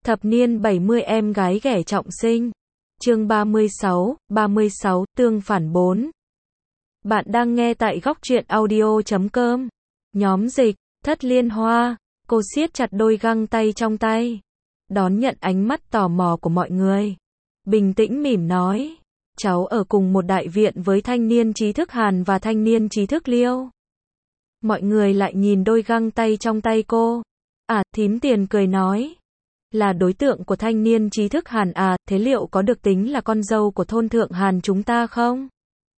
Thập niên 70 em gái ghẻ trọng sinh. Chương 36, tương phản 4. Bạn đang nghe tại góc truyện audio.com. Nhóm dịch, Thất Liên Hoa. Cô siết chặt đôi găng tay trong tay, đón nhận ánh mắt tò mò của mọi người. Bình tĩnh mỉm nói, cháu ở cùng một đại viện với thanh niên trí thức Hàn và thanh niên trí thức Liêu. Mọi người lại nhìn đôi găng tay trong tay cô. Thím Tiền cười nói, là đối tượng của thanh niên trí thức Hàn à, thế liệu có được tính là con dâu của thôn thượng Hàn chúng ta không?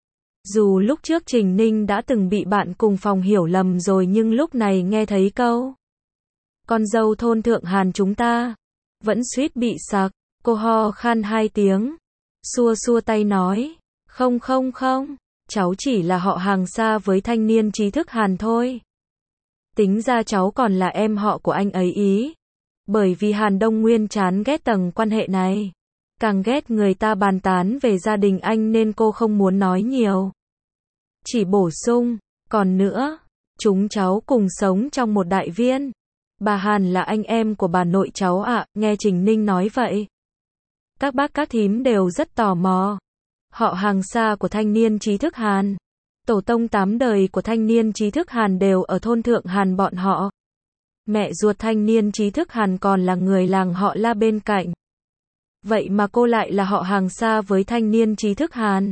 Dù lúc trước Trình Ninh đã từng bị bạn cùng phòng hiểu lầm rồi, nhưng lúc này nghe thấy câu con dâu thôn thượng Hàn chúng ta, vẫn suýt bị sặc. Cô ho khan 2 tiếng, xua xua tay nói, không, cháu chỉ là họ hàng xa với thanh niên trí thức Hàn thôi. Tính ra cháu còn là em họ của anh ấy ý. Bởi vì Hàn Đông Nguyên chán ghét tầng quan hệ này, càng ghét người ta bàn tán về gia đình anh nên cô không muốn nói nhiều. Chỉ bổ sung, còn nữa, chúng cháu cùng sống trong một đại viên. Bà Hàn là anh em của bà nội cháu ạ. Nghe Trình Ninh nói vậy, các bác các thím đều rất tò mò. Họ hàng xa của thanh niên trí thức Hàn, tổ tông 8 đời của thanh niên trí thức Hàn đều ở thôn thượng Hàn bọn họ. Mẹ ruột thanh niên trí thức Hàn còn là người làng họ La bên cạnh. Vậy mà cô lại là họ hàng xa với thanh niên trí thức Hàn.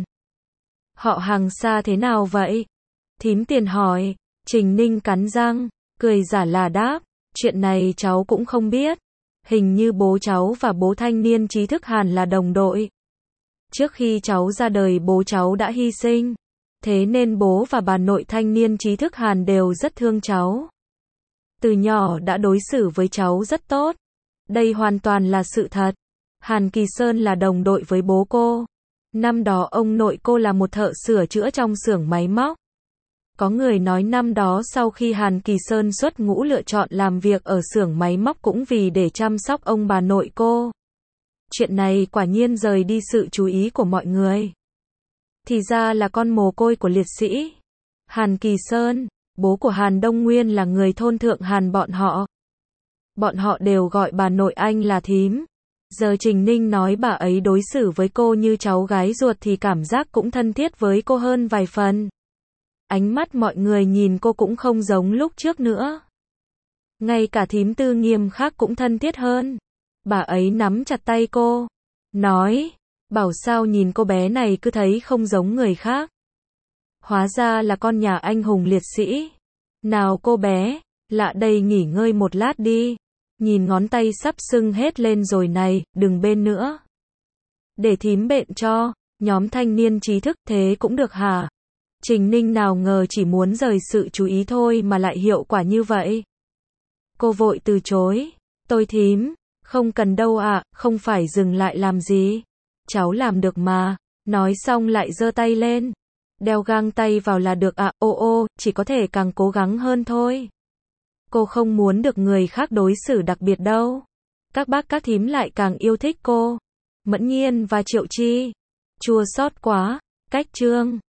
Họ hàng xa thế nào vậy? Thím Tiền hỏi. Trình Ninh cắn răng, cười giả là đáp, chuyện này cháu cũng không biết. Hình như bố cháu và bố thanh niên trí thức Hàn là đồng đội. Trước khi cháu ra đời bố cháu đã hy sinh. Thế nên bố và bà nội thanh niên trí thức Hàn đều rất thương cháu. Từ nhỏ đã đối xử với cháu rất tốt. Đây hoàn toàn là sự thật. Hàn Kỳ Sơn là đồng đội với bố cô. Năm đó ông nội cô là một thợ sửa chữa trong xưởng máy móc. Có người nói năm đó sau khi Hàn Kỳ Sơn xuất ngũ lựa chọn làm việc ở xưởng máy móc cũng vì để chăm sóc ông bà nội cô. Chuyện này quả nhiên rời đi sự chú ý của mọi người. Thì ra là con mồ côi của liệt sĩ Hàn Kỳ Sơn. Bố của Hàn Đông Nguyên là người thôn thượng Hàn bọn họ. Bọn họ đều gọi bà nội anh là thím. Giờ Trình Ninh nói bà ấy đối xử với cô như cháu gái ruột thì cảm giác cũng thân thiết với cô hơn vài phần. Ánh mắt mọi người nhìn cô cũng không giống lúc trước nữa. Ngay cả thím Tư nghiêm khác cũng thân thiết hơn. Bà ấy nắm chặt tay cô, nói, bảo sao nhìn cô bé này cứ thấy không giống người khác. Hóa ra là con nhà anh hùng liệt sĩ. Nào cô bé, lại đây nghỉ ngơi một lát đi. Nhìn ngón tay sắp sưng hết lên rồi này, đừng bên nữa. Để thím bện cho. Nhóm thanh niên trí thức thế cũng được hả? Trình Ninh nào ngờ chỉ muốn rời sự chú ý thôi mà lại hiệu quả như vậy. Cô vội từ chối. Tôi thím, không cần đâu ạ, không phải dừng lại làm gì. Cháu làm được mà. Nói xong lại giơ tay lên. Đeo găng tay vào là được ạ. Chỉ có thể càng cố gắng hơn thôi. Cô không muốn được người khác đối xử đặc biệt đâu. Các bác các thím lại càng yêu thích cô. Mẫn Nhiên và Triệu Chi. Chua xót quá. Cách chương